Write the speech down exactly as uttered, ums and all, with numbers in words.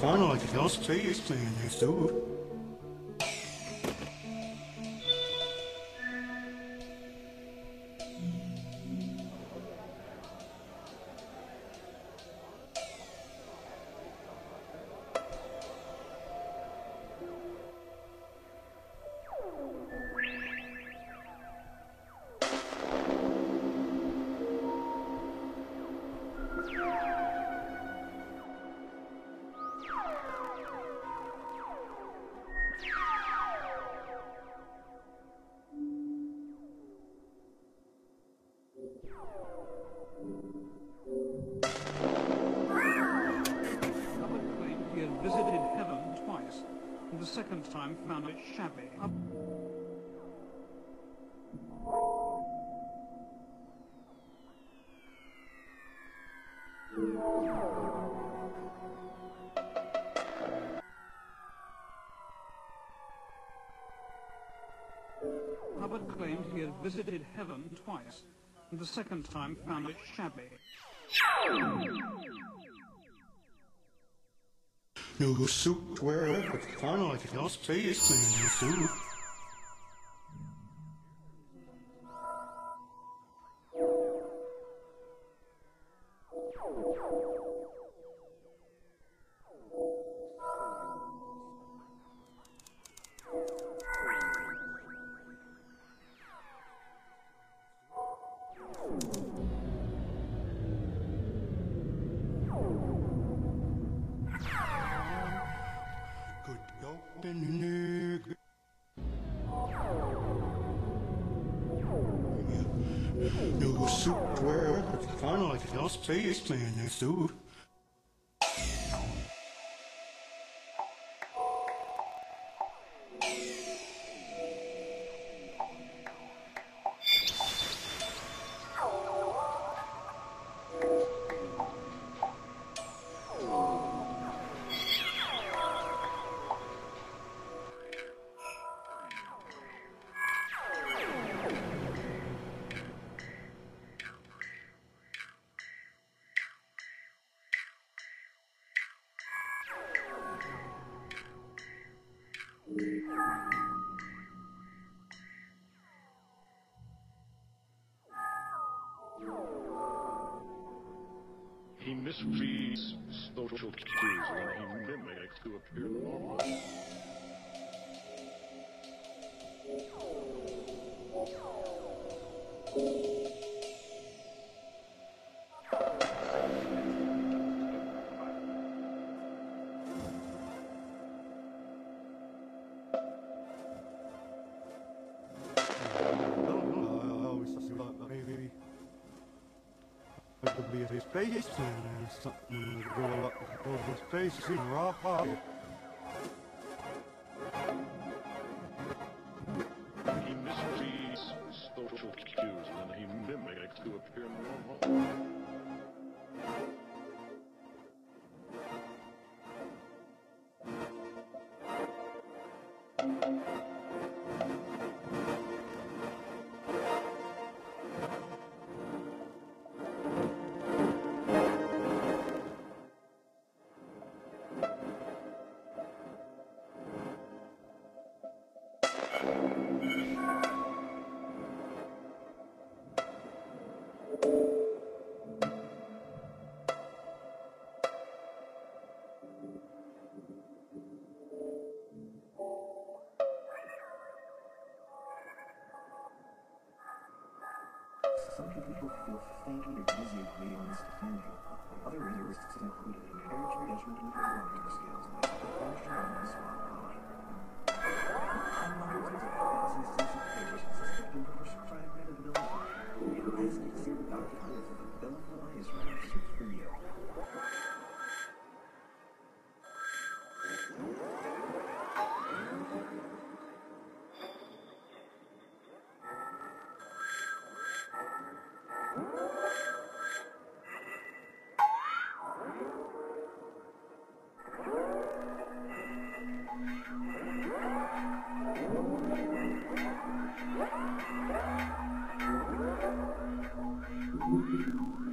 finally just taste me next door. Visited heaven twice, and the second time found it shabby. Up Hubbard claimed he had visited heaven twice, and the second time found it shabby. No soup where but finally just taste me next door. No soup where but finally just taste me next door. He misreads social cues when he mimics to appear normal. Be a space and something to go up over space in raw pocket. He misreads social cues when he mimics to appear normal. Some people feel faintly dizzy beyond understanding. Other readers include impaired judgment and barometer skills and function on the smart mind. And mothers of thousands of pages suspected of prescribed medibility. You ask to see the doctor with the bill of eyes right for you. Thank you.